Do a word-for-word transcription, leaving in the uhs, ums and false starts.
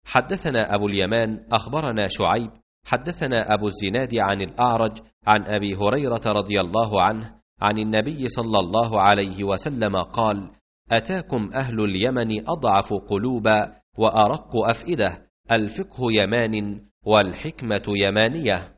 حدثنا أبو اليمان أخبرنا شعيب حدثنا أبو الزناد عن الأعرج عن أبي هريرة رضي الله عنه عن النبي صلى الله عليه وسلم قال: أتاكم أهل اليمن أضعف قلوبا وأرق أفئدة، الفقه يمان والحكمة يمانية.